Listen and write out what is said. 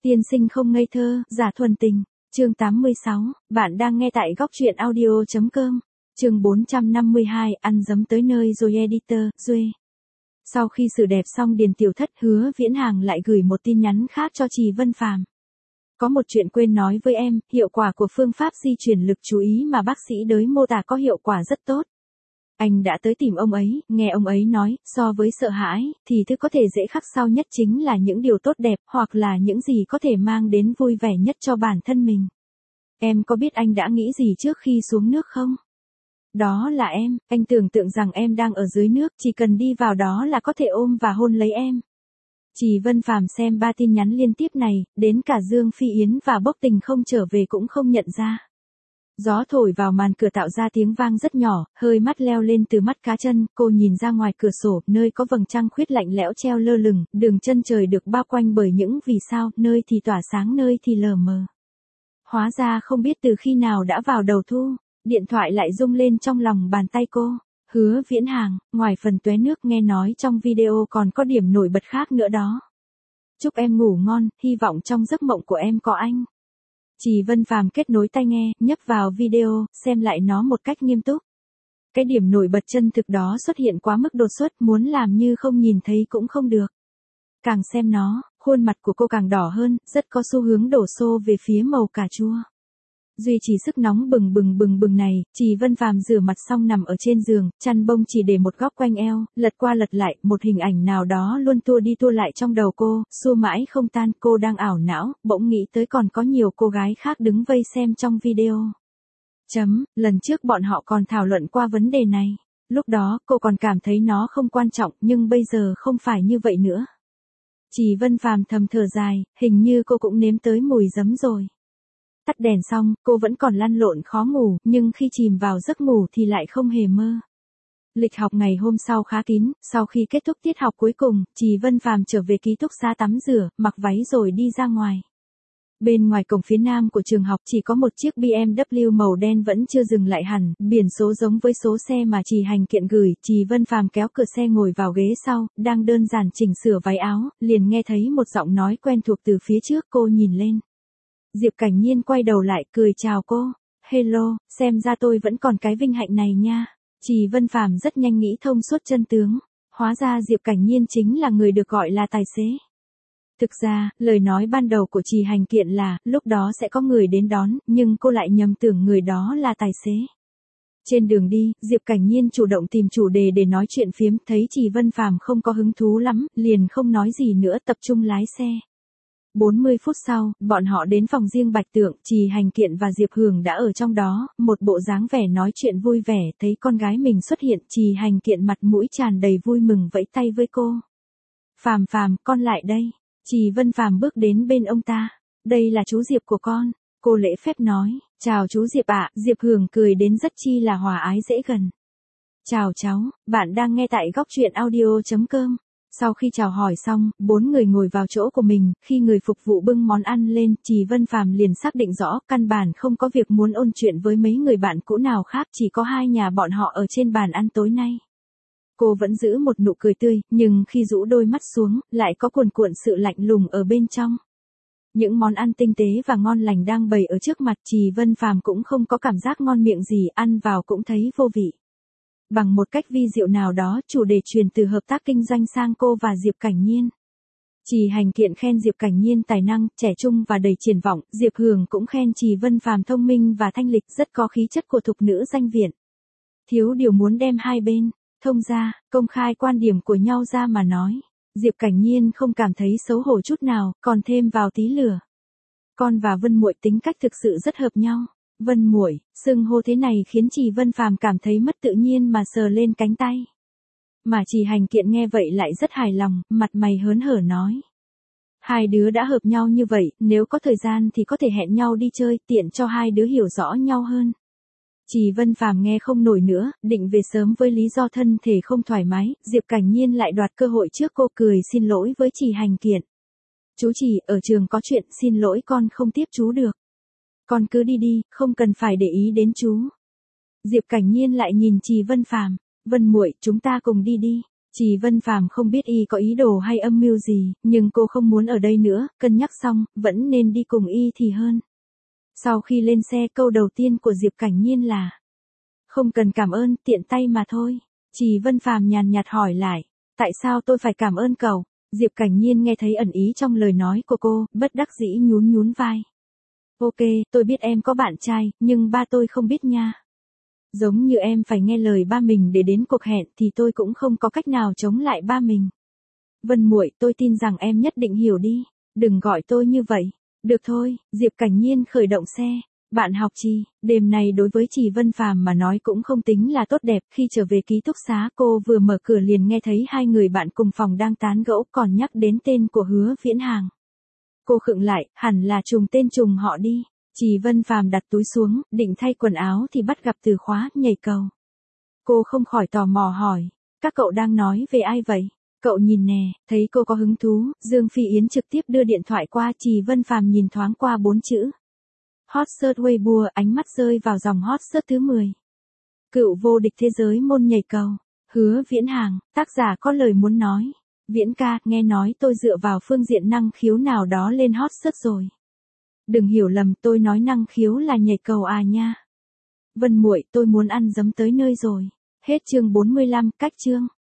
Tiên sinh không ngây thơ, giả thuần tình. Chương 86, bạn đang nghe tại góc truyện audio.com. Chương 452, ăn dấm tới nơi rồi editor, Duê. Sau khi xử đẹp xong Điền Tiểu Thất, Hứa Viễn Hàng lại gửi một tin nhắn khác cho Trì Vân Phàm. Có một chuyện quên nói với em, hiệu quả của phương pháp di chuyển lực chú ý mà bác sĩ đới mô tả có hiệu quả rất tốt. Anh đã tới tìm ông ấy, nghe ông ấy nói, so với sợ hãi, thì thứ có thể dễ khắc sâu nhất chính là những điều tốt đẹp, hoặc là những gì có thể mang đến vui vẻ nhất cho bản thân mình. Em có biết anh đã nghĩ gì trước khi xuống nước không? Đó là em, anh tưởng tượng rằng em đang ở dưới nước, chỉ cần đi vào đó là có thể ôm và hôn lấy em. Trì Vân Phàm xem 3 tin nhắn liên tiếp này, đến cả Dương Phi Yến và Bốc Tình không trở về cũng không nhận ra. Gió thổi vào màn cửa tạo ra tiếng vang rất nhỏ, hơi mắt leo lên từ mắt cá chân, cô nhìn ra ngoài cửa sổ, nơi có vầng trăng khuyết lạnh lẽo treo lơ lửng, đường chân trời được bao quanh bởi những vì sao, nơi thì tỏa sáng nơi thì lờ mờ. Hóa ra không biết từ khi nào đã vào đầu thu, điện thoại lại rung lên trong lòng bàn tay cô. Hứa Viễn Hàng, ngoài phần tóe nước nghe nói trong video còn có điểm nổi bật khác nữa đó. Chúc em ngủ ngon, hy vọng trong giấc mộng của em có anh. Trì Vân Phàm kết nối tai nghe, nhấp vào video, xem lại nó một cách nghiêm túc. Cái điểm nổi bật chân thực đó xuất hiện quá mức đột xuất, muốn làm như không nhìn thấy cũng không được. Càng xem nó, khuôn mặt của cô càng đỏ hơn, rất có xu hướng đổ xô về phía màu cà chua. Duy trì sức nóng bừng bừng này, Trì Vân Phàm rửa mặt xong nằm ở trên giường, chăn bông chỉ để một góc quanh eo, lật qua lật lại, một hình ảnh nào đó luôn tua đi tua lại trong đầu cô, xua mãi không tan, cô đang ảo não, bỗng nghĩ tới còn có nhiều cô gái khác đứng vây xem trong video. Lần trước bọn họ còn thảo luận qua vấn đề này. Lúc đó, cô còn cảm thấy nó không quan trọng, nhưng bây giờ không phải như vậy nữa. Trì Vân Phàm thầm thở dài, hình như cô cũng nếm tới mùi giấm rồi. Tắt đèn xong, cô vẫn còn lăn lộn khó ngủ, nhưng khi chìm vào giấc ngủ thì lại không hề mơ. Lịch học ngày hôm sau khá kín, sau khi kết thúc tiết học cuối cùng, Trì Vân Phàm trở về ký túc xá tắm rửa, mặc váy rồi đi ra ngoài. Bên ngoài cổng phía nam của trường học chỉ có một chiếc BMW màu đen vẫn chưa dừng lại hẳn, biển số giống với số xe mà Trì Hành Kiện gửi. Trì Vân Phàm kéo cửa xe ngồi vào ghế sau, đang đơn giản chỉnh sửa váy áo, liền nghe thấy một giọng nói quen thuộc từ phía trước. Cô nhìn lên. Diệp Cảnh Nhiên quay đầu lại, cười chào cô. Hello, xem ra tôi vẫn còn cái vinh hạnh này nha. Trì Vân Phàm rất nhanh nghĩ thông suốt chân tướng. Hóa ra Diệp Cảnh Nhiên chính là người được gọi là tài xế. Thực ra, lời nói ban đầu của Trì Hành Kiện là, lúc đó sẽ có người đến đón, nhưng cô lại nhầm tưởng người đó là tài xế. Trên đường đi, Diệp Cảnh Nhiên chủ động tìm chủ đề để nói chuyện phiếm, thấy Trì Vân Phàm không có hứng thú lắm, liền không nói gì nữa, tập trung lái xe. 40 phút sau, bọn họ đến phòng riêng Bạch Tượng, Trì Hành Kiện và Diệp Hường đã ở trong đó, một bộ dáng vẻ nói chuyện vui vẻ, thấy con gái mình xuất hiện, Trì Hành Kiện mặt mũi tràn đầy vui mừng vẫy tay với cô. Phàm Phàm, con lại đây. Trì Vân Phàm bước đến bên ông ta. Đây là chú Diệp của con. Cô lễ phép nói, chào chú Diệp ạ. Diệp Hường cười đến rất chi là hòa ái dễ gần. Chào cháu, bạn đang nghe tại góc truyện audio.com. Sau khi chào hỏi xong, 4 người ngồi vào chỗ của mình, khi người phục vụ bưng món ăn lên, Trì Vân Phàm liền xác định rõ, căn bản không có việc muốn ôn chuyện với mấy người bạn cũ nào khác, chỉ có hai nhà bọn họ ở trên bàn ăn tối nay. Cô vẫn giữ một nụ cười tươi, nhưng khi rũ đôi mắt xuống, lại có cuồn cuộn sự lạnh lùng ở bên trong. Những món ăn tinh tế và ngon lành đang bày ở trước mặt, Trì Vân Phàm cũng không có cảm giác ngon miệng gì, ăn vào cũng thấy vô vị. Bằng một cách vi diệu nào đó, chủ đề truyền từ hợp tác kinh doanh sang cô và Diệp Cảnh Nhiên. Trì Hành Kiện khen Diệp Cảnh Nhiên tài năng, trẻ trung và đầy triển vọng, Diệp Hường cũng khen Trì Vân Phàm thông minh và thanh lịch, rất có khí chất của thục nữ danh viện. Thiếu điều muốn đem hai bên thông ra, công khai quan điểm của nhau ra mà nói. Diệp Cảnh Nhiên không cảm thấy xấu hổ chút nào, còn thêm vào tí lửa. Con và Vân Muội tính cách thực sự rất hợp nhau. Vân Muội, xưng hô thế này khiến Trì Vân Phàm cảm thấy mất tự nhiên mà sờ lên cánh tay. Mà Trì Hành Kiện nghe vậy lại rất hài lòng, mặt mày hớn hở nói. Hai đứa đã hợp nhau như vậy, nếu có thời gian thì có thể hẹn nhau đi chơi, tiện cho hai đứa hiểu rõ nhau hơn. Trì Vân Phàm nghe không nổi nữa, định về sớm với lý do thân thể không thoải mái, Diệp Cảnh Nhiên lại đoạt cơ hội trước cô, cười xin lỗi với Trì Hành Kiện. Chú Trì, ở trường có chuyện, xin lỗi con không tiếp chú được. Con cứ đi đi, không cần phải để ý đến chú. Diệp Cảnh Nhiên lại nhìn Trì Vân Phàm. Vân Muội, chúng ta cùng đi đi. Chỉ Vân Phàm không biết y có ý đồ hay âm mưu gì, nhưng cô không muốn ở đây nữa, cân nhắc xong, vẫn nên đi cùng y thì hơn. Sau khi lên xe, câu đầu tiên của Diệp Cảnh Nhiên là: không cần cảm ơn, tiện tay mà thôi. Chỉ Vân Phàm nhàn nhạt hỏi lại: tại sao tôi phải cảm ơn cậu? Diệp Cảnh Nhiên nghe thấy ẩn ý trong lời nói của cô, bất đắc dĩ nhún nhún vai. Ok, tôi biết em có bạn trai, nhưng ba tôi không biết nha. Giống như em phải nghe lời ba mình để đến cuộc hẹn thì tôi cũng không có cách nào chống lại ba mình. Vân muội, tôi tin rằng em nhất định hiểu đi. Đừng gọi tôi như vậy. Được thôi, Diệp Cảnh Nhiên khởi động xe. Bạn học Trì, đêm này đối với Trì Vân Phàm mà nói cũng không tính là tốt đẹp. Khi trở về ký túc xá, cô vừa mở cửa liền nghe thấy hai người bạn cùng phòng đang tán gẫu, còn nhắc đến tên của Hứa Viễn Hàng. Cô khựng lại, hẳn là trùng tên trùng họ đi. Trì Vân Phàm đặt túi xuống, định thay quần áo thì bắt gặp Từ Khóa nhảy cầu. Cô không khỏi tò mò hỏi: các cậu đang nói về ai vậy? Cậu nhìn nè. Thấy cô có hứng thú, Dương Phi Yến trực tiếp đưa điện thoại qua. Trì Vân Phàm nhìn thoáng qua 4 chữ hot search Weibo, ánh mắt rơi vào dòng hot search thứ 10. Cựu vô địch thế giới môn nhảy cầu, Hứa Viễn Hàng, tác giả có lời muốn nói. Viễn ca, nghe nói tôi dựa vào phương diện năng khiếu nào đó lên hot search rồi. Đừng hiểu lầm, tôi nói năng khiếu là nhảy cầu à nha. Vân muội, tôi muốn ăn giấm tới nơi rồi. Hết chương 45, cách chương.